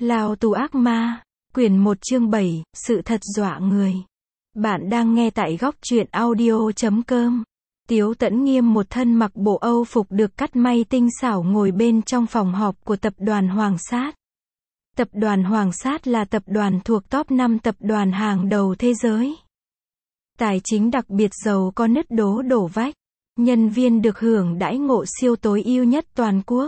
Lao tù ác ma, quyển 1 chương 7, sự thật dọa người. Bạn đang nghe tại góc truyện audio.com. Tiếu Tẫn Nghiêm một thân mặc bộ Âu phục được cắt may tinh xảo ngồi bên trong phòng họp của tập đoàn Hoàng Sát. Tập đoàn Hoàng Sát là tập đoàn thuộc top 5 tập đoàn hàng đầu thế giới. Tài chính đặc biệt giàu có nứt đổ vách. Nhân viên được hưởng đãi ngộ siêu tối ưu nhất toàn quốc.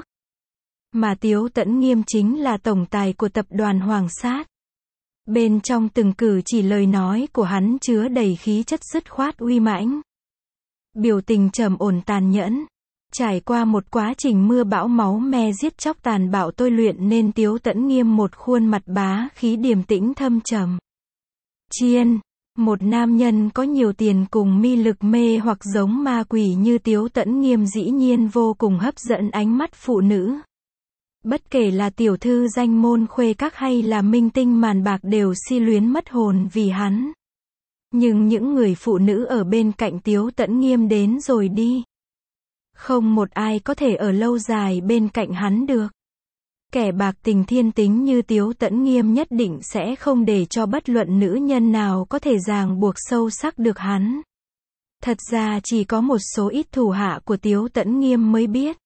Mà Tiếu Tẫn Nghiêm chính là tổng tài của tập đoàn Hoàng Sát. Bên trong từng cử chỉ lời nói của hắn chứa đầy khí chất dứt khoát uy mãnh. Biểu tình trầm ổn tàn nhẫn. Trải qua một quá trình mưa bão máu me giết chóc tàn bạo tôi luyện nên Tiếu Tẫn Nghiêm một khuôn mặt bá khí điềm tĩnh thâm trầm. Chiên, một nam nhân có nhiều tiền cùng mị lực mê hoặc giống ma quỷ như Tiếu Tẫn Nghiêm dĩ nhiên vô cùng hấp dẫn ánh mắt phụ nữ. Bất kể là tiểu thư danh môn khuê các hay là minh tinh màn bạc đều si luyến mất hồn vì hắn. Nhưng những người phụ nữ ở bên cạnh Tiếu Tẫn Nghiêm đến rồi đi. Không một ai có thể ở lâu dài bên cạnh hắn được. Kẻ bạc tình thiên tính như Tiếu Tẫn Nghiêm nhất định sẽ không để cho bất luận nữ nhân nào có thể ràng buộc sâu sắc được hắn. Thật ra chỉ có một số ít thủ hạ của Tiếu Tẫn Nghiêm mới biết.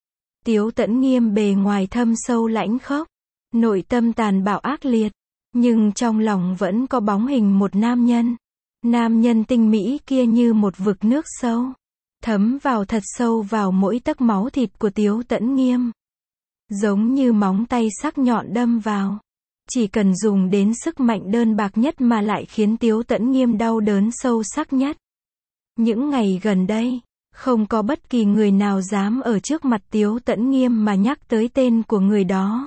Tiếu Tẫn Nghiêm bề ngoài thâm sâu lãnh khốc, nội tâm tàn bạo ác liệt, nhưng trong lòng vẫn có bóng hình một nam nhân. Nam nhân tinh mỹ kia như một vực nước sâu, thấm vào thật sâu vào mỗi tấc máu thịt của Tiếu Tẫn Nghiêm. Giống như móng tay sắc nhọn đâm vào. Chỉ cần dùng đến sức mạnh đơn bạc nhất mà lại khiến Tiếu Tẫn Nghiêm đau đớn sâu sắc nhất. Những ngày gần đây, không có bất kỳ người nào dám ở trước mặt Tiếu Tẫn Nghiêm mà nhắc tới tên của người đó.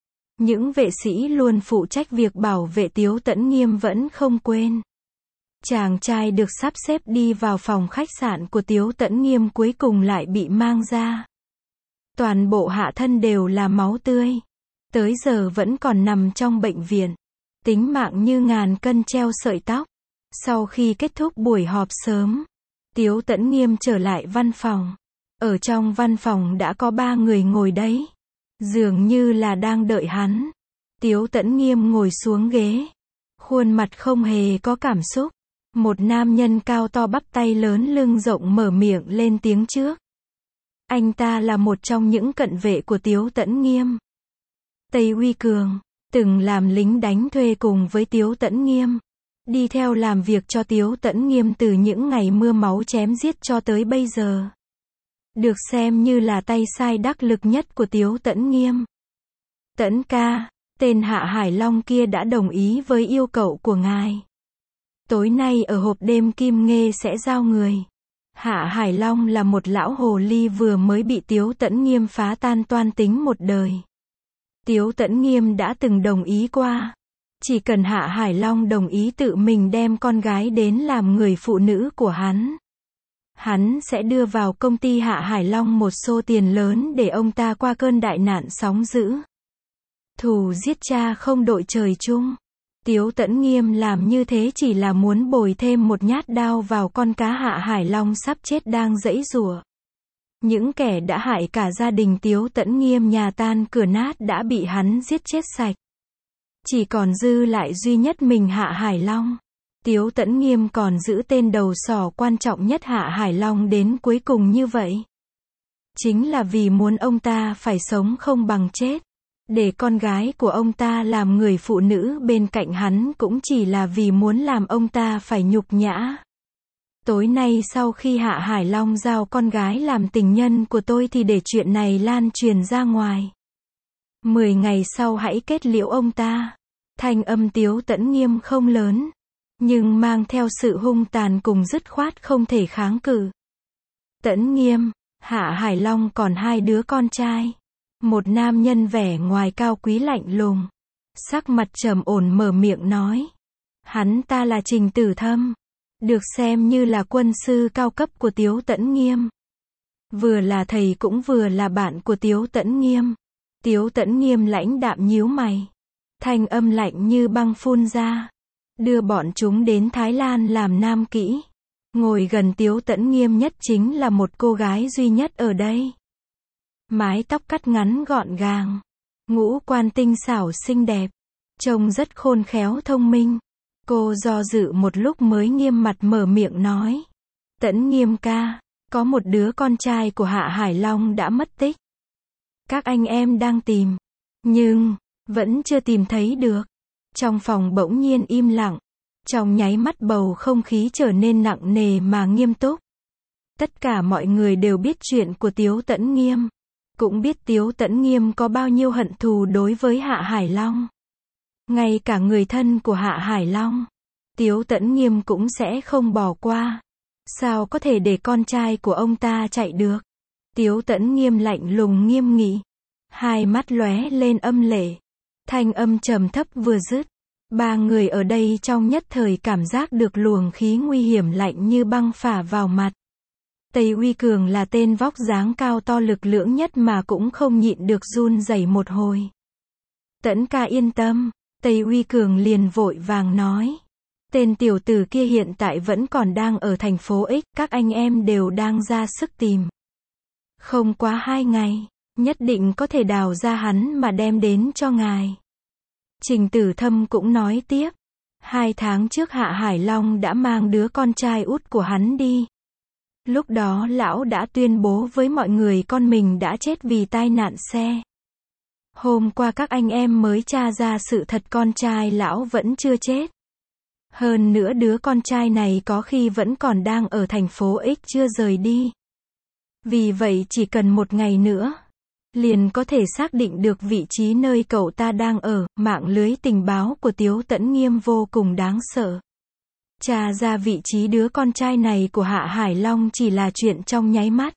Những vệ sĩ luôn phụ trách việc bảo vệ Tiếu Tẫn Nghiêm vẫn không quên. Chàng trai được sắp xếp đi vào phòng khách sạn của Tiếu Tẫn Nghiêm cuối cùng lại bị mang ra. Toàn bộ hạ thân đều là máu tươi. Tới giờ vẫn còn nằm trong bệnh viện. Tính mạng như ngàn cân treo sợi tóc. Sau khi kết thúc buổi họp sớm, Tiếu Tẫn Nghiêm trở lại văn phòng. Ở trong văn phòng đã có 3 người ngồi đấy. Dường như là đang đợi hắn. Tiếu Tẫn Nghiêm ngồi xuống ghế. Khuôn mặt không hề có cảm xúc. Một nam nhân cao to bắp tay lớn lưng rộng mở miệng lên tiếng trước. Anh ta là một trong những cận vệ của Tiếu Tẫn Nghiêm. Tây Uy Cường, từng làm lính đánh thuê cùng với Tiếu Tẫn Nghiêm. Đi theo làm việc cho Tiếu Tẫn Nghiêm từ những ngày mưa máu chém giết cho tới bây giờ. Được xem như là tay sai đắc lực nhất của Tiếu Tẫn Nghiêm. Tẫn ca, tên Hạ Hải Long kia đã đồng ý với yêu cầu của ngài. Tối nay ở hộp đêm Kim Nghê sẽ giao người. Hạ Hải Long là một lão hồ ly vừa mới bị Tiếu Tẫn Nghiêm phá tan toan tính một đời. Tiếu Tẫn Nghiêm đã từng đồng ý qua. Chỉ cần Hạ Hải Long đồng ý tự mình đem con gái đến làm người phụ nữ của hắn. Hắn sẽ đưa vào công ty Hạ Hải Long một số tiền lớn để ông ta qua cơn đại nạn sóng dữ. Thù giết cha không đội trời chung. Tiếu Tẫn Nghiêm làm như thế chỉ là muốn bồi thêm một nhát đao vào con cá Hạ Hải Long sắp chết đang giãy giụa. Những kẻ đã hại cả gia đình Tiếu Tẫn Nghiêm nhà tan cửa nát đã bị hắn giết chết sạch. Chỉ còn dư lại duy nhất mình Hạ Hải Long. Tiếu Tẫn Nghiêm còn giữ tên đầu sỏ quan trọng nhất Hạ Hải Long đến cuối cùng như vậy. Chính là vì muốn ông ta phải sống không bằng chết. Để con gái của ông ta làm người phụ nữ bên cạnh hắn cũng chỉ là vì muốn làm ông ta phải nhục nhã. Tối nay sau khi Hạ Hải Long giao con gái làm tình nhân của tôi thì để chuyện này lan truyền ra ngoài. 10 ngày sau hãy kết liễu ông ta. Thanh âm Tiếu Tẫn Nghiêm không lớn, nhưng mang theo sự hung tàn cùng dứt khoát không thể kháng cự. Tẫn Nghiêm, Hạ Hải Long còn 2 đứa con trai. Một nam nhân vẻ ngoài cao quý lạnh lùng, sắc mặt trầm ổn mở miệng nói. Hắn ta là Trình Tử Thâm, được xem như là quân sư cao cấp của Tiếu Tẫn Nghiêm. Vừa là thầy cũng vừa là bạn của Tiếu Tẫn Nghiêm. Tiếu Tẫn Nghiêm lãnh đạm nhíu mày. Thanh âm lạnh như băng phun ra. Đưa bọn chúng đến Thái Lan làm nam kỹ. Ngồi gần Tiếu Tẫn Nghiêm nhất chính là một cô gái duy nhất ở đây. Mái tóc cắt ngắn gọn gàng. ngũ quan tinh xảo xinh đẹp, trông rất khôn khéo thông minh. Cô do dự một lúc mới nghiêm mặt mở miệng nói. Tẫn Nghiêm ca, có một đứa con trai của Hạ Hải Long đã mất tích. Các anh em đang tìm, nhưng vẫn chưa tìm thấy được. Trong phòng bỗng nhiên im lặng. Trong nháy mắt bầu không khí trở nên nặng nề mà nghiêm túc. Tất cả mọi người đều biết chuyện của Tiếu Tẫn Nghiêm. Cũng biết Tiếu Tẫn Nghiêm có bao nhiêu hận thù đối với Hạ Hải Long. Ngay cả người thân của Hạ Hải Long, Tiếu Tẫn Nghiêm cũng sẽ không bỏ qua. Sao có thể để con trai của ông ta chạy được? Tiếu Tẫn Nghiêm lạnh lùng nghiêm nghị. Hai mắt lóe lên âm lệ. Thanh âm trầm thấp vừa dứt. Ba người ở đây trong nhất thời cảm giác được luồng khí nguy hiểm lạnh như băng phả vào mặt. Tây Uy Cường là tên vóc dáng cao to lực lưỡng nhất mà cũng không nhịn được run rẩy một hồi. Tẫn ca yên tâm, Tây Uy Cường liền vội vàng nói. Tên tiểu tử kia hiện tại vẫn còn đang ở thành phố X, các anh em đều đang ra sức tìm. Không quá 2 ngày, nhất định có thể đào ra hắn mà đem đến cho ngài. Trình Tử Thâm cũng nói tiếp. 2 tháng trước Hạ Hải Long đã mang đứa con trai út của hắn đi. Lúc đó lão đã tuyên bố với mọi người con mình đã chết vì tai nạn xe. Hôm qua các anh em mới tra ra sự thật con trai lão vẫn chưa chết. Hơn nữa đứa con trai này có khi vẫn còn đang ở thành phố X chưa rời đi. Vì vậy chỉ cần 1 ngày nữa, liền có thể xác định được vị trí nơi cậu ta đang ở. Mạng lưới tình báo của Tiếu Tẫn Nghiêm vô cùng đáng sợ. Tra ra vị trí đứa con trai này của Hạ Hải Long chỉ là chuyện trong nháy mắt.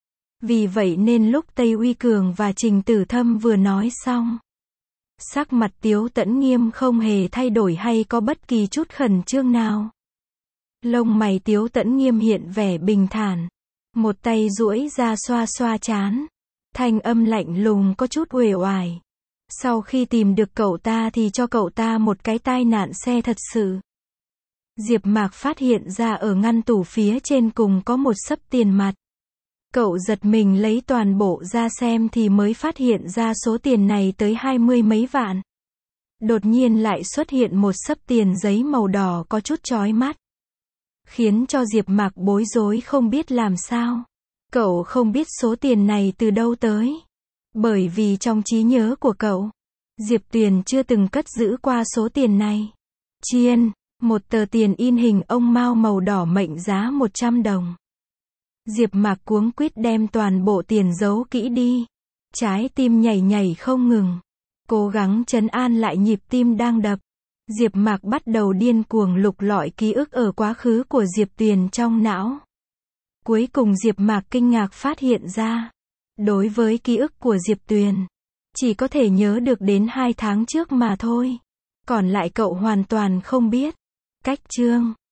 Vì vậy nên lúc Tây Uy Cường và Trình Tử Thâm vừa nói xong, sắc mặt Tiếu Tẫn Nghiêm không hề thay đổi hay có bất kỳ chút khẩn trương nào. Lông mày Tiếu Tẫn Nghiêm hiện vẻ bình thản. Một tay duỗi ra xoa xoa trán. Thanh âm lạnh lùng có chút uể oải. Sau khi tìm được cậu ta thì cho cậu ta một cái tai nạn xe thật sự. Diệp Mạc phát hiện ra ở ngăn tủ phía trên cùng có một xấp tiền mặt. Cậu giật mình lấy toàn bộ ra xem thì mới phát hiện ra số tiền này tới 20 mấy vạn. Đột nhiên lại xuất hiện một xấp tiền giấy màu đỏ có chút chói mắt. Khiến cho Diệp Mạc bối rối không biết làm sao. Cậu không biết số tiền này từ đâu tới. Bởi vì trong trí nhớ của cậu, Diệp Tuyền chưa từng cất giữ qua số tiền này. Chiên, một tờ tiền in hình ông Mao màu đỏ mệnh giá 100 đồng. Diệp Mạc cuống quýt đem toàn bộ tiền giấu kỹ đi. Trái tim nhảy nhảy không ngừng. Cố gắng trấn an lại nhịp tim đang đập. Diệp Mạc bắt đầu điên cuồng lục lọi ký ức ở quá khứ của Diệp Tuyền trong não. Cuối cùng Diệp Mạc kinh ngạc phát hiện ra, đối với ký ức của Diệp Tuyền, chỉ có thể nhớ được đến 2 tháng trước mà thôi. Còn lại cậu hoàn toàn không biết. Cách chương